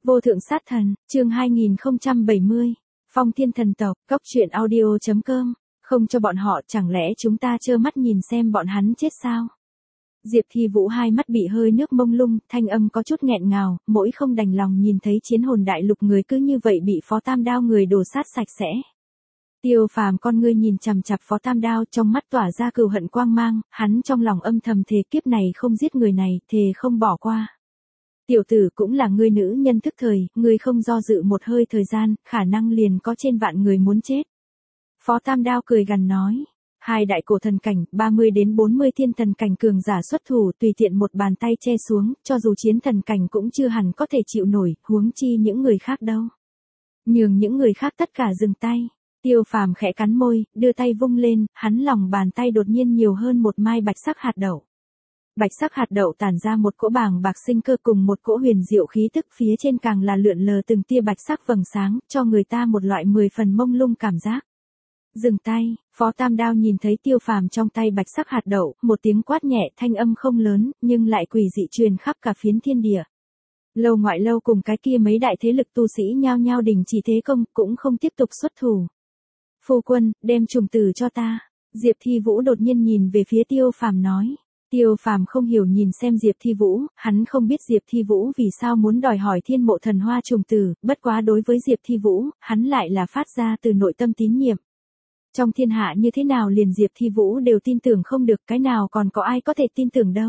Vô thượng sát thần, chương 2070, Phong Thiên Thần Tộc, Cốc truyện audio.com, không cho bọn họ, chẳng lẽ chúng ta trơ mắt nhìn xem bọn hắn chết sao? Diệp Thi Vũ hai mắt bị hơi nước mông lung, thanh âm có chút nghẹn ngào, mỗi không đành lòng nhìn thấy chiến hồn đại lục người cứ như vậy bị Phó Tam Đao người đổ sát sạch sẽ. Tiêu Phàm con ngươi nhìn chằm chằm Phó Tam Đao, trong mắt tỏa ra cừu hận quang mang, hắn trong lòng âm thầm thề kiếp này không giết người này, thề không bỏ qua. Tiểu tử cũng là ngươi nữ nhân thức thời, ngươi không do dự một hơi thời gian, khả năng liền có trên vạn người muốn chết. Phó Tam Đao cười gằn nói, hai đại cổ thần cảnh, 30 đến 40 thiên thần cảnh cường giả xuất thủ, tùy tiện một bàn tay che xuống, cho dù chiến thần cảnh cũng chưa hẳn có thể chịu nổi, huống chi những người khác đâu. Nhường những người khác tất cả dừng tay. Tiêu Phàm khẽ cắn môi, đưa tay vung lên, hắn lòng bàn tay đột nhiên nhiều hơn một mai bạch sắc hạt đậu. Bạch sắc hạt đậu tản ra một cỗ bàng bạc sinh cơ cùng một cỗ huyền diệu khí tức, phía trên càng là lượn lờ từng tia bạch sắc vầng sáng, cho người ta một loại 10 phần mông lung cảm giác. Dừng tay, Phó Tam Đao nhìn thấy Tiêu Phàm trong tay bạch sắc hạt đậu, một tiếng quát nhẹ, thanh âm không lớn, nhưng lại quỷ dị truyền khắp cả phiến thiên địa. Lâu Ngoại Lâu cùng cái kia mấy đại thế lực tu sĩ nhao nhao đình chỉ thế công, cũng không tiếp tục xuất thủ. Phu quân, đem trùng tử cho ta. Diệp Thi Vũ đột nhiên nhìn về phía Tiêu Phàm nói. Tiêu Phàm không hiểu nhìn xem Diệp Thi Vũ, hắn không biết Diệp Thi Vũ vì sao muốn đòi hỏi thiên mộ thần hoa trùng tử, bất quá đối với Diệp Thi Vũ, hắn lại là phát ra từ nội tâm tín nhiệm. Trong thiên hạ như thế nào liền Diệp Thi Vũ đều tin tưởng không được, cái nào còn có ai có thể tin tưởng đâu.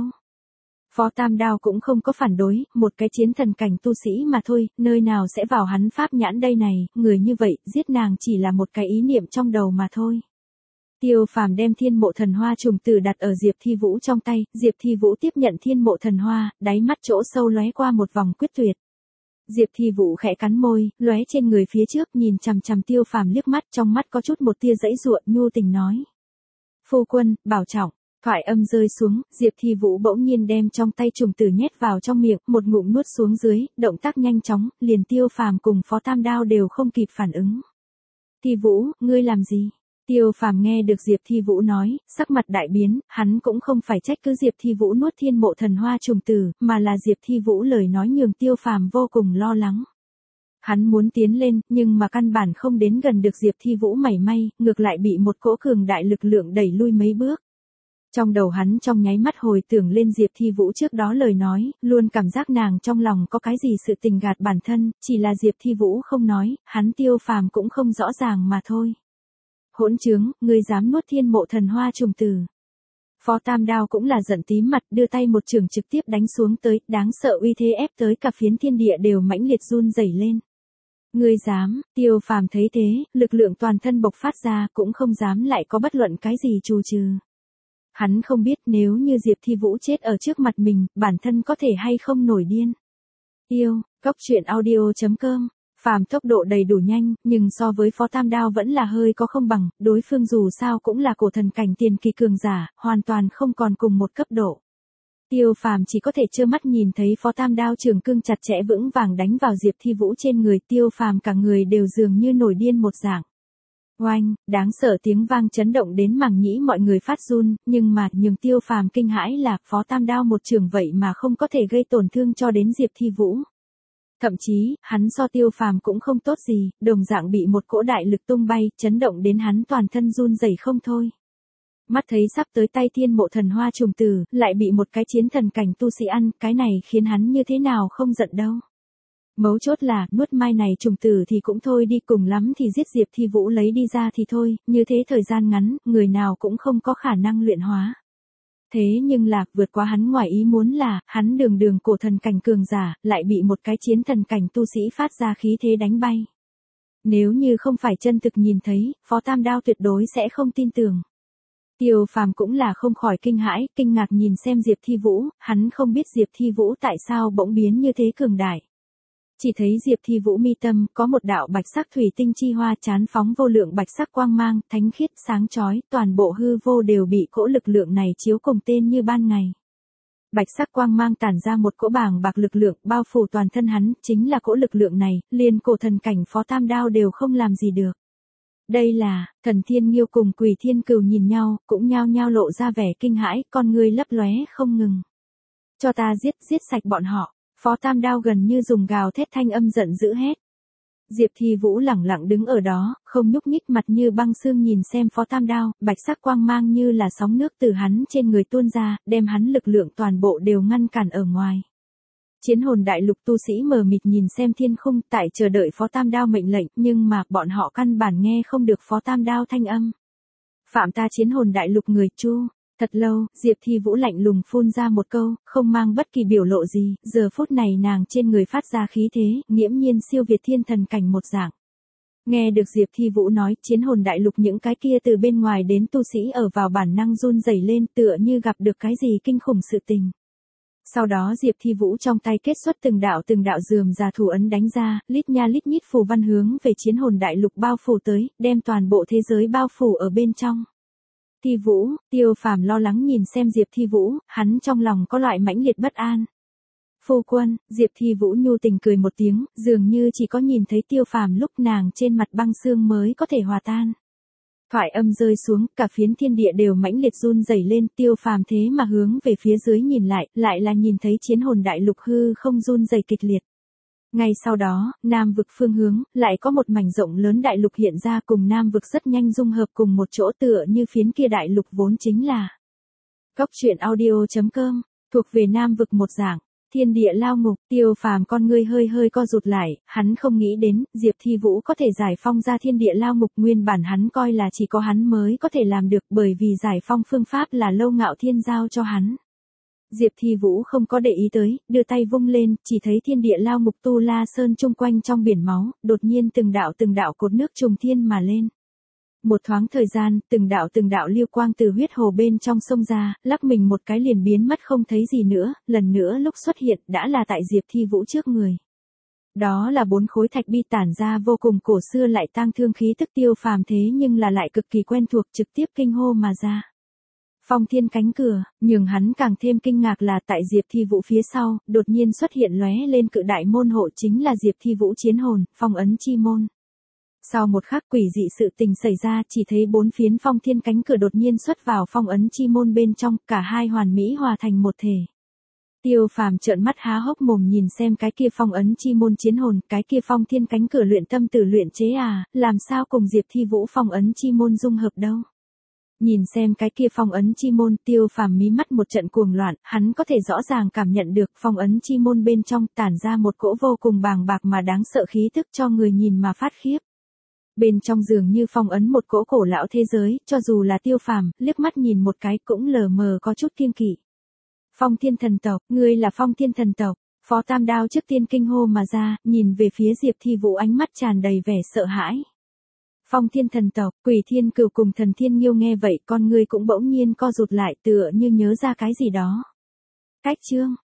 Phó Tam Đao cũng không có phản đối, một cái chiến thần cảnh tu sĩ mà thôi, nơi nào sẽ vào hắn pháp nhãn đây này, người như vậy, giết nàng chỉ là một cái ý niệm trong đầu mà thôi. Tiêu Phàm đem thiên mộ thần hoa trùng tử đặt ở Diệp Thi Vũ trong tay, Diệp Thi Vũ tiếp nhận thiên mộ thần hoa, đáy mắt chỗ sâu lóe qua một vòng quyết tuyệt. Diệp Thi Vũ khẽ cắn môi, lóe trên người phía trước, nhìn chằm chằm Tiêu Phàm liếc mắt, trong mắt có chút một tia giãy giụa, nhu tình nói: "Phu quân, bảo trọng." Thoại âm rơi xuống, Diệp Thi Vũ bỗng nhiên đem trong tay trùng tử nhét vào trong miệng, một ngụm nuốt xuống dưới, động tác nhanh chóng, liền Tiêu Phàm cùng Phó Tam Đao đều không kịp phản ứng. "Thi Vũ, ngươi làm gì?" Tiêu Phàm nghe được Diệp Thi Vũ nói, sắc mặt đại biến, hắn cũng không phải trách cứ Diệp Thi Vũ nuốt thiên mộ thần hoa trùng tử, mà là Diệp Thi Vũ lời nói nhường Tiêu Phàm vô cùng lo lắng. Hắn muốn tiến lên, nhưng mà căn bản không đến gần được Diệp Thi Vũ mảy may, ngược lại bị một cỗ cường đại lực lượng đẩy lui mấy bước. Trong đầu hắn trong nháy mắt hồi tưởng lên Diệp Thi Vũ trước đó lời nói, luôn cảm giác nàng trong lòng có cái gì sự tình gạt bản thân, chỉ là Diệp Thi Vũ không nói, hắn Tiêu Phàm cũng không rõ ràng mà thôi. Hỗn trướng, ngươi dám nuốt thiên mộ thần hoa trùng tử. Phó Tam Đao cũng là giận tím mặt, đưa tay một chưởng trực tiếp đánh xuống tới, đáng sợ uy thế ép tới cả phiến thiên địa đều mãnh liệt run rẩy lên. Ngươi dám? Tiêu Phàm thấy thế, lực lượng toàn thân bộc phát ra, cũng không dám lại có bất luận cái gì trù trừ. Hắn không biết nếu như Diệp Thi Vũ chết ở trước mặt mình, bản thân có thể hay không nổi điên. Cốc truyện audio.com, Phàm tốc độ đầy đủ nhanh, nhưng so với Phó Tam Đao vẫn là hơi có không bằng, đối phương dù sao cũng là cổ thần cảnh tiền kỳ cường giả, hoàn toàn không còn cùng một cấp độ. Tiêu Phàm chỉ có thể trơ mắt nhìn thấy Phó Tam Đao trường cương chặt chẽ vững vàng đánh vào Diệp Thi Vũ trên người, Tiêu Phàm cả người đều dường như nổi điên một dạng. Oanh, đáng sợ tiếng vang chấn động đến màng nhĩ mọi người phát run, nhưng mà nhường Tiêu Phàm kinh hãi là Phó Tam Đao một trường vậy mà không có thể gây tổn thương cho đến Diệp Thi Vũ. Thậm chí, hắn so Tiêu Phàm cũng không tốt gì, đồng dạng bị một cỗ đại lực tung bay, chấn động đến hắn toàn thân run rẩy không thôi. Mắt thấy sắp tới tay thiên mộ thần hoa trùng tử, lại bị một cái chiến thần cảnh tu sĩ ăn, cái này khiến hắn như thế nào không giận đâu. Mấu chốt là, nuốt mai này trùng tử thì cũng thôi đi, cùng lắm thì giết Diệp Thi Vũ lấy đi ra thì thôi, như thế thời gian ngắn, người nào cũng không có khả năng luyện hóa. Thế nhưng là, vượt qua hắn ngoài ý muốn là, hắn đường cổ thần cảnh cường giả, lại bị một cái chiến thần cảnh tu sĩ phát ra khí thế đánh bay. Nếu như không phải chân thực nhìn thấy, Phó Tam Đao tuyệt đối sẽ không tin tưởng. Tiêu Phàm cũng là không khỏi kinh hãi, kinh ngạc nhìn xem Diệp Thi Vũ, hắn không biết Diệp Thi Vũ tại sao bỗng biến như thế cường đại. Chỉ thấy Diệp Thi Vũ mi tâm có một đạo bạch sắc thủy tinh chi hoa chán phóng vô lượng bạch sắc quang mang, thánh khiết sáng chói, toàn bộ hư vô đều bị cỗ lực lượng này chiếu cùng tên như ban ngày. Bạch sắc quang mang tản ra một cỗ bàng bạc lực lượng bao phủ toàn thân hắn, chính là cỗ lực lượng này, liền cổ thần cảnh Phó Tam Đao đều không làm gì được. Đây là, Thần Thiên Nghiêu cùng Quỷ Thiên Cừu nhìn nhau, cũng nhao nhao lộ ra vẻ kinh hãi, con ngươi lấp lóe không ngừng. Cho ta giết sạch bọn họ. Phó Tam Đao gần như dùng gào thét thanh âm giận dữ hét. Diệp Thi Vũ lẳng lặng đứng ở đó, không nhúc nhích, mặt như băng xương nhìn xem Phó Tam Đao, bạch sắc quang mang như là sóng nước từ hắn trên người tuôn ra, đem hắn lực lượng toàn bộ đều ngăn cản ở ngoài. Chiến hồn đại lục tu sĩ mờ mịt nhìn xem thiên khung, tại chờ đợi Phó Tam Đao mệnh lệnh, nhưng mà bọn họ căn bản nghe không được Phó Tam Đao thanh âm. Phạm ta chiến hồn đại lục người Chu. Thật lâu, Diệp Thi Vũ lạnh lùng phun ra một câu, không mang bất kỳ biểu lộ gì, giờ phút này nàng trên người phát ra khí thế, nghiễm nhiên siêu việt thiên thần cảnh một dạng. Nghe được Diệp Thi Vũ nói, chiến hồn đại lục những cái kia từ bên ngoài đến tu sĩ ở vào bản năng run rẩy lên, tựa như gặp được cái gì kinh khủng sự tình. Sau đó Diệp Thi Vũ trong tay kết xuất từng đạo dườm già thủ ấn đánh ra, lít nha lít nhít phù văn hướng về chiến hồn đại lục bao phủ tới, đem toàn bộ thế giới bao phủ ở bên trong. Thi Vũ, Tiêu Phàm lo lắng nhìn xem Diệp Thi Vũ, hắn trong lòng có loại mãnh liệt bất an. Phu quân, Diệp Thi Vũ nhu tình cười một tiếng, dường như chỉ có nhìn thấy Tiêu Phàm lúc nàng trên mặt băng xương mới có thể hòa tan. Thoại âm rơi xuống, cả phiến thiên địa đều mãnh liệt run rẩy lên, Tiêu Phàm thế mà hướng về phía dưới nhìn lại là nhìn thấy chiến hồn đại lục hư không run rẩy kịch liệt. Ngay sau đó, Nam vực phương hướng, lại có một mảnh rộng lớn đại lục hiện ra cùng Nam vực rất nhanh dung hợp cùng một chỗ tựa như phiến kia đại lục vốn chính là. Cốc truyện audio.com, thuộc về Nam vực một dạng, thiên địa lao ngục, Tiêu Phàm con ngươi hơi co rụt lại, hắn không nghĩ đến, Diệp Thi Vũ có thể giải phong ra thiên địa lao ngục, nguyên bản hắn coi là chỉ có hắn mới có thể làm được bởi vì giải phong phương pháp là Lâu Ngạo Thiên giao cho hắn. Diệp Thi Vũ không có để ý tới, đưa tay vung lên, chỉ thấy thiên địa lao ngục Tu La Sơn chung quanh trong biển máu, đột nhiên từng đạo cột nước trùng thiên mà lên. Một thoáng thời gian, từng đạo lưu quang từ huyết hồ bên trong sông ra, lắc mình một cái liền biến mất không thấy gì nữa, lần nữa lúc xuất hiện đã là tại Diệp Thi Vũ trước người. Đó là 4 khối thạch bi tản ra vô cùng cổ xưa lại tang thương khí tức, Tiêu Phàm thế nhưng là lại cực kỳ quen thuộc, trực tiếp kinh hô mà ra. Phong thiên cánh cửa, nhường hắn càng thêm kinh ngạc là tại Diệp Thi Vũ phía sau, đột nhiên xuất hiện lóe lên cự đại môn hộ, chính là Diệp Thi Vũ chiến hồn, phong ấn chi môn. Sau một khắc quỷ dị sự tình xảy ra, chỉ thấy 4 phiến phong thiên cánh cửa đột nhiên xuất vào phong ấn chi môn bên trong, cả hai hoàn mỹ hòa thành một thể. Tiêu Phàm trợn mắt há hốc mồm nhìn xem cái kia phong ấn chi môn chiến hồn, cái kia phong thiên cánh cửa luyện tâm tử luyện chế làm sao cùng Diệp Thi Vũ phong ấn chi môn dung hợp đâu. Nhìn xem cái kia phong ấn chi môn, Tiêu Phàm mí mắt một trận cuồng loạn, hắn có thể rõ ràng cảm nhận được phong ấn chi môn bên trong tản ra một cỗ vô cùng bàng bạc mà đáng sợ khí tức cho người nhìn mà phát khiếp. Bên trong dường như phong ấn một cỗ cổ lão thế giới, cho dù là Tiêu Phàm, liếc mắt nhìn một cái cũng lờ mờ có chút kiêng kỵ. Phong Thiên thần tộc, ngươi là Phong Thiên thần tộc. Phó Tam Đao trước tiên kinh hô mà ra, nhìn về phía Diệp Thi Vũ ánh mắt tràn đầy vẻ sợ hãi. Phong Thiên thần tộc, Quỷ Thiên Cửu cùng Thần Thiên Nghiêu nghe vậy, con ngươi cũng bỗng nhiên co rụt lại, tựa như nhớ ra cái gì đó. Cách chương